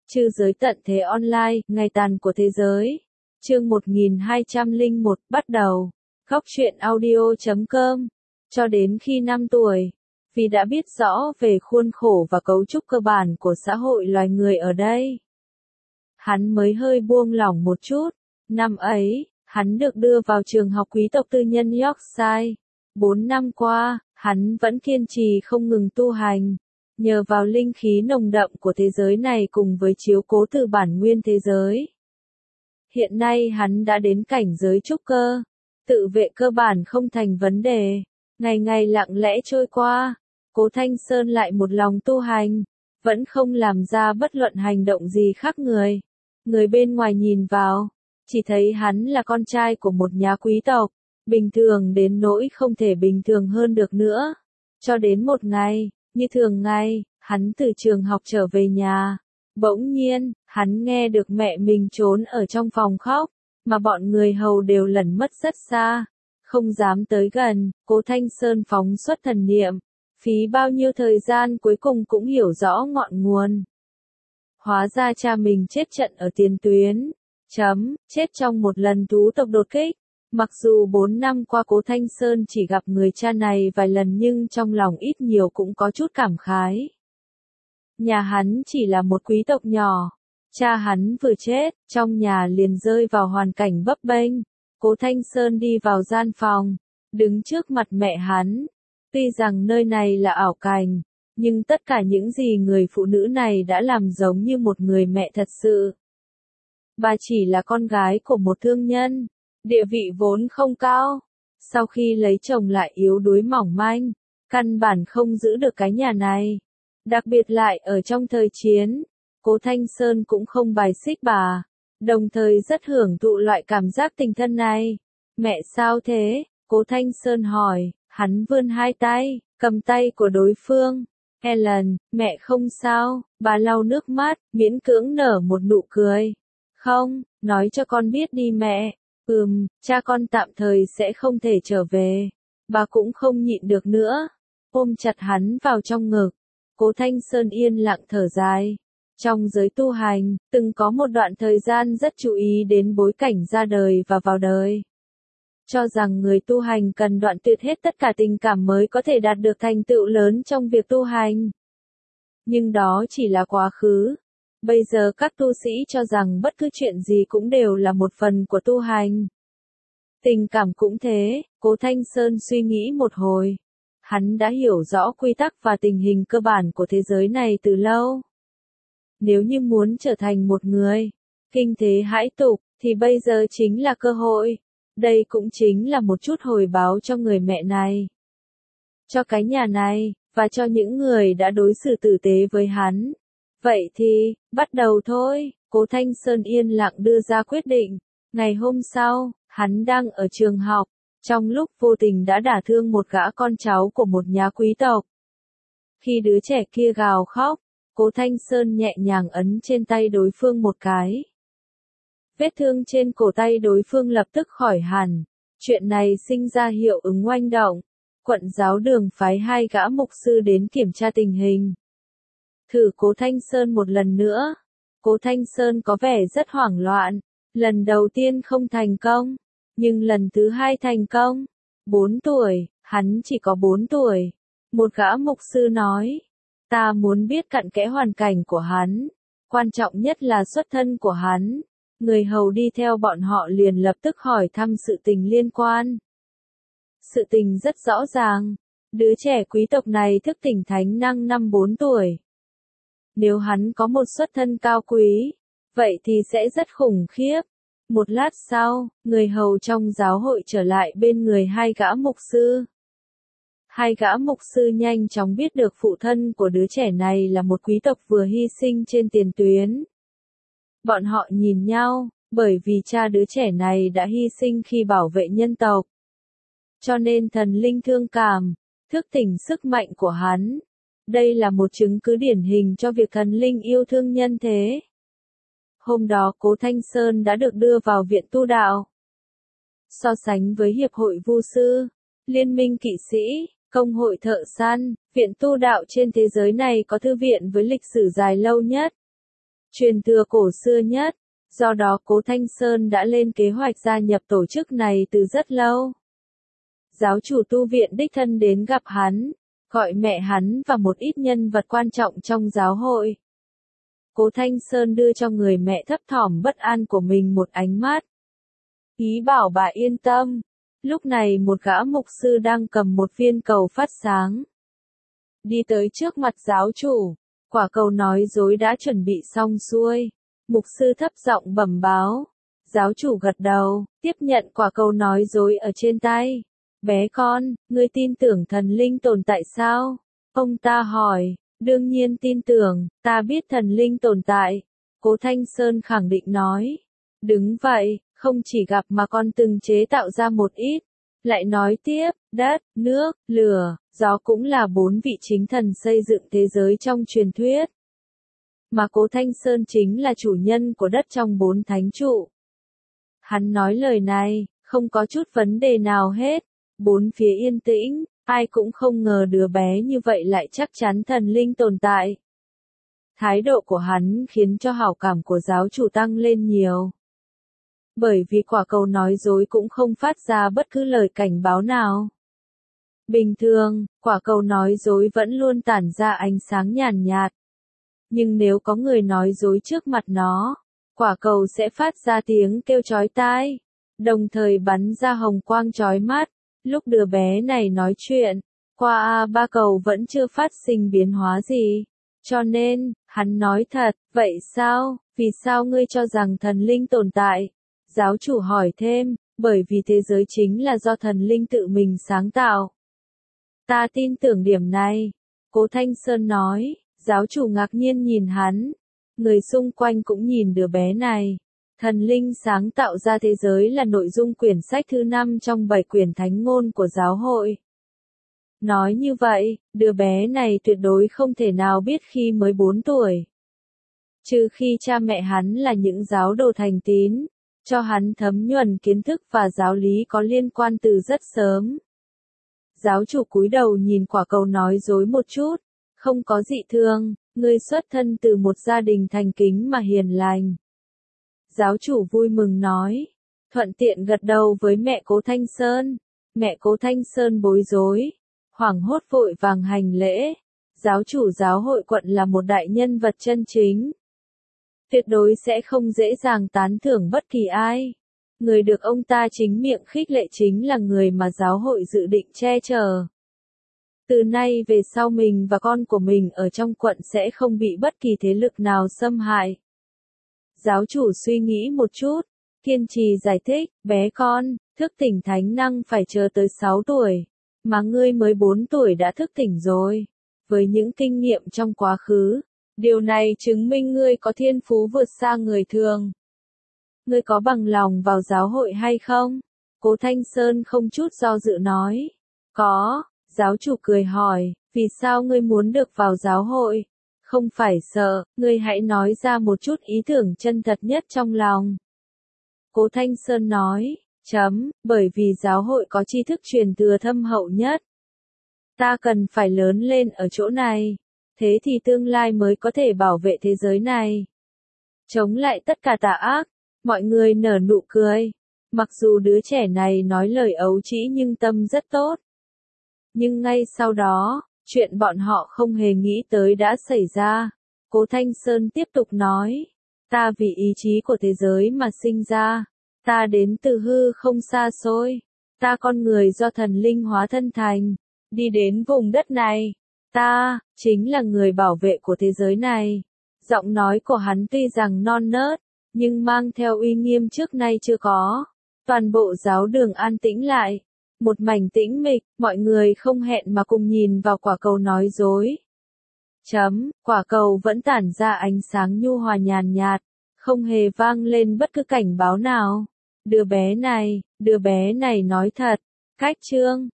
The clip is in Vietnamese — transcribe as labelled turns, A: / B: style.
A: Trư giới tận thế online, ngày tàn của thế giới. Chương 1201 bắt đầu. Góc truyện audio.com. Cho đến khi 5 tuổi, vì đã biết rõ về khuôn khổ và cấu trúc cơ bản của xã hội loài người ở đây, hắn mới hơi buông lỏng một chút. Năm ấy, hắn được đưa vào trường học quý tộc tư nhân Yorkshire. 4 năm qua, hắn vẫn kiên trì không ngừng tu hành. Nhờ vào linh khí nồng đậm của thế giới này cùng với chiếu cố từ bản nguyên thế giới, hiện nay hắn đã đến cảnh giới trúc cơ. Tự vệ cơ bản không thành vấn đề. Ngày ngày lặng lẽ trôi qua, Cố Thanh Sơn lại một lòng tu hành, vẫn không làm ra bất luận hành động gì khác người. Người bên ngoài nhìn vào, chỉ thấy hắn là con trai của một nhà quý tộc, bình thường đến nỗi không thể bình thường hơn được nữa. Cho đến một ngày, như thường ngày, hắn từ trường học trở về nhà. Bỗng nhiên, hắn nghe được mẹ mình trốn ở trong phòng khóc, mà bọn người hầu đều lẩn mất rất xa, không dám tới gần. Cố Thanh Sơn phóng xuất thần niệm, phí bao nhiêu thời gian cuối cùng cũng hiểu rõ ngọn nguồn. Hóa ra cha mình chết trận ở tiền tuyến, chết trong một lần thú tộc đột kích. Mặc dù 4 năm qua Cố Thanh Sơn chỉ gặp người cha này vài lần nhưng trong lòng ít nhiều cũng có chút cảm khái. Nhà hắn chỉ là một quý tộc nhỏ, cha hắn vừa chết, trong nhà liền rơi vào hoàn cảnh bấp bênh. Cố Thanh Sơn đi vào gian phòng, đứng trước mặt mẹ hắn. Tuy rằng nơi này là ảo cảnh, nhưng tất cả những gì người phụ nữ này đã làm giống như một người mẹ thật sự. Bà chỉ là con gái của một thương nhân, địa vị vốn không cao. Sau khi lấy chồng lại yếu đuối mỏng manh, căn bản không giữ được cái nhà này. Đặc biệt lại ở trong thời chiến, Cố Thanh Sơn cũng không bài xích bà, đồng thời rất hưởng thụ loại cảm giác tình thân này. Mẹ sao thế? Cố Thanh Sơn hỏi, hắn vươn hai tay, cầm tay của đối phương. Helen, mẹ không sao, bà lau nước mắt, miễn cưỡng nở một nụ cười. Không, nói cho con biết đi mẹ. Cha con tạm thời sẽ không thể trở về. Bà cũng không nhịn được nữa, ôm chặt hắn vào trong ngực. Cố Thanh Sơn yên lặng thở dài. Trong giới tu hành, từng có một đoạn thời gian rất chú ý đến bối cảnh ra đời và vào đời. Cho rằng người tu hành cần đoạn tuyệt hết tất cả tình cảm mới có thể đạt được thành tựu lớn trong việc tu hành. Nhưng đó chỉ là quá khứ. Bây giờ các tu sĩ cho rằng bất cứ chuyện gì cũng đều là một phần của tu hành. Tình cảm cũng thế. Cố Thanh Sơn suy nghĩ một hồi. Hắn đã hiểu rõ quy tắc và tình hình cơ bản của thế giới này từ lâu. Nếu như muốn trở thành một người kinh thế hãi tục, thì bây giờ chính là cơ hội. Đây cũng chính là một chút hồi báo cho người mẹ này, cho cái nhà này, và cho những người đã đối xử tử tế với hắn. Vậy thì, bắt đầu thôi. Cố Thanh Sơn yên lặng đưa ra quyết định. Ngày hôm sau, hắn đang ở trường học, trong lúc vô tình đã đả thương một gã con cháu của một nhà quý tộc. Khi đứa trẻ kia gào khóc, Cố Thanh Sơn nhẹ nhàng ấn trên tay đối phương một cái. Vết thương trên cổ tay đối phương lập tức khỏi hẳn. Chuyện này sinh ra hiệu ứng oanh động. Quận giáo đường phái 2 gã mục sư đến kiểm tra tình hình. Thử Cố Thanh Sơn một lần nữa. Cố Thanh Sơn có vẻ rất hoảng loạn. Lần đầu tiên không thành công, nhưng lần thứ 2 thành công. 4 tuổi, hắn chỉ có 4 tuổi. Một gã mục sư nói, ta muốn biết cặn kẽ hoàn cảnh của hắn. Quan trọng nhất là xuất thân của hắn. Người hầu đi theo bọn họ liền lập tức hỏi thăm sự tình liên quan. Sự tình rất rõ ràng. Đứa trẻ quý tộc này thức tỉnh thánh năng năm 4 tuổi. Nếu hắn có một xuất thân cao quý, vậy thì sẽ rất khủng khiếp. Một lát sau, người hầu trong giáo hội trở lại bên người 2 gã mục sư. 2 gã mục sư nhanh chóng biết được phụ thân của đứa trẻ này là một quý tộc vừa hy sinh trên tiền tuyến. Bọn họ nhìn nhau, bởi vì cha đứa trẻ này đã hy sinh khi bảo vệ nhân tộc. Cho nên thần linh thương cảm, thức tỉnh sức mạnh của hắn. Đây là một chứng cứ điển hình cho việc thần linh yêu thương nhân thế. Hôm đó Cố Thanh Sơn đã được đưa vào viện tu đạo. So sánh với Hiệp hội Vu sư, Liên minh kỵ sĩ, Công hội thợ săn, viện tu đạo trên thế giới này có thư viện với lịch sử dài lâu nhất. truyền thừa cổ xưa nhất. Do đó Cố Thanh Sơn đã lên kế hoạch gia nhập tổ chức này từ rất lâu. Giáo chủ tu viện đích thân đến gặp hắn, gọi mẹ hắn và một ít nhân vật quan trọng trong giáo hội. Cố Thanh Sơn đưa cho người mẹ thấp thỏm bất an của mình một ánh mắt. Ý bảo bà yên tâm. Lúc này một gã mục sư đang cầm một viên cầu phát sáng. Đi tới trước mặt giáo chủ, quả cầu nói dối đã chuẩn bị xong xuôi. Mục sư thấp giọng bẩm báo. Giáo chủ gật đầu, tiếp nhận quả cầu nói dối ở trên tay. Bé con, ngươi tin tưởng thần linh tồn tại sao? Ông ta hỏi. Đương nhiên tin tưởng, ta biết thần linh tồn tại. Cố Thanh Sơn khẳng định nói. Đứng vậy, không chỉ gặp mà còn từng chế tạo ra một ít. Lại nói tiếp, đất, nước, lửa, gió cũng là 4 vị chính thần xây dựng thế giới trong truyền thuyết. Mà Cố Thanh Sơn chính là chủ nhân của đất trong 4 thánh trụ. Hắn nói lời này, không có chút vấn đề nào hết. 4 phía yên tĩnh, ai cũng không ngờ đứa bé như vậy lại chắc chắn thần linh tồn tại. Thái độ của hắn khiến cho hảo cảm của giáo chủ tăng lên nhiều. Bởi vì quả cầu nói dối cũng không phát ra bất cứ lời cảnh báo nào. Bình thường, quả cầu nói dối vẫn luôn tản ra ánh sáng nhàn nhạt. Nhưng nếu có người nói dối trước mặt nó, quả cầu sẽ phát ra tiếng kêu chói tai, đồng thời bắn ra hồng quang chói mắt. Lúc đứa bé này nói chuyện, qua ba cầu vẫn chưa phát sinh biến hóa gì. Cho nên, hắn nói thật, vậy sao, vì sao ngươi cho rằng thần linh tồn tại? Giáo chủ hỏi thêm, bởi vì thế giới chính là do thần linh tự mình sáng tạo. Ta tin tưởng điểm này. Cố Thanh Sơn nói, giáo chủ ngạc nhiên nhìn hắn. Người xung quanh cũng nhìn đứa bé này. Thần linh sáng tạo ra thế giới là nội dung quyển sách thứ 5 trong 7 quyển thánh ngôn của giáo hội. Nói như vậy, đứa bé này tuyệt đối không thể nào biết khi mới 4 tuổi. Trừ khi cha mẹ hắn là những giáo đồ thành tín, cho hắn thấm nhuần kiến thức và giáo lý có liên quan từ rất sớm. Giáo chủ cúi đầu nhìn quả cầu nói dối một chút, không có dị thường, ngươi xuất thân từ một gia đình thành kính mà hiền lành. Giáo chủ vui mừng nói, thuận tiện gật đầu với mẹ Cố Thanh Sơn. Mẹ Cố Thanh Sơn bối rối, hoảng hốt vội vàng hành lễ. Giáo chủ giáo hội quận là một đại nhân vật chân chính. Tuyệt đối sẽ không dễ dàng tán thưởng bất kỳ ai. Người được ông ta chính miệng khích lệ chính là người mà giáo hội dự định che chở. Từ nay về sau mình và con của mình ở trong quận sẽ không bị bất kỳ thế lực nào xâm hại. Giáo chủ suy nghĩ một chút, kiên trì giải thích, bé con, thức tỉnh thánh năng phải chờ tới 6 tuổi, mà ngươi mới 4 tuổi đã thức tỉnh rồi. Với những kinh nghiệm trong quá khứ, điều này chứng minh ngươi có thiên phú vượt xa người thường. Ngươi có bằng lòng vào giáo hội hay không? Cố Thanh Sơn không chút do dự nói. Có, giáo chủ cười hỏi, vì sao ngươi muốn được vào giáo hội? Không phải sợ, ngươi hãy nói ra một chút ý tưởng chân thật nhất trong lòng. Cố Thanh Sơn nói, bởi vì giáo hội có tri thức truyền thừa thâm hậu nhất. Ta cần phải lớn lên ở chỗ này, thế thì tương lai mới có thể bảo vệ thế giới này. Chống lại tất cả tà ác, mọi người nở nụ cười. Mặc dù đứa trẻ này nói lời ấu trĩ nhưng tâm rất tốt. Nhưng ngay sau đó, chuyện bọn họ không hề nghĩ tới đã xảy ra. Cố Thanh Sơn tiếp tục nói, ta vì ý chí của thế giới mà sinh ra. Ta đến từ hư không xa xôi. Ta con người do thần linh hóa thân thành. Đi đến vùng đất này. Ta, chính là người bảo vệ của thế giới này. Giọng nói của hắn tuy rằng non nớt, nhưng mang theo uy nghiêm trước nay chưa có. Toàn bộ giáo đường an tĩnh lại. Một mảnh tĩnh mịch, mọi người không hẹn mà cùng nhìn vào quả cầu nói dối. Quả cầu vẫn tản ra ánh sáng nhu hòa nhàn nhạt, không hề vang lên bất cứ cảnh báo nào. Đứa bé này nói thật. Cách chương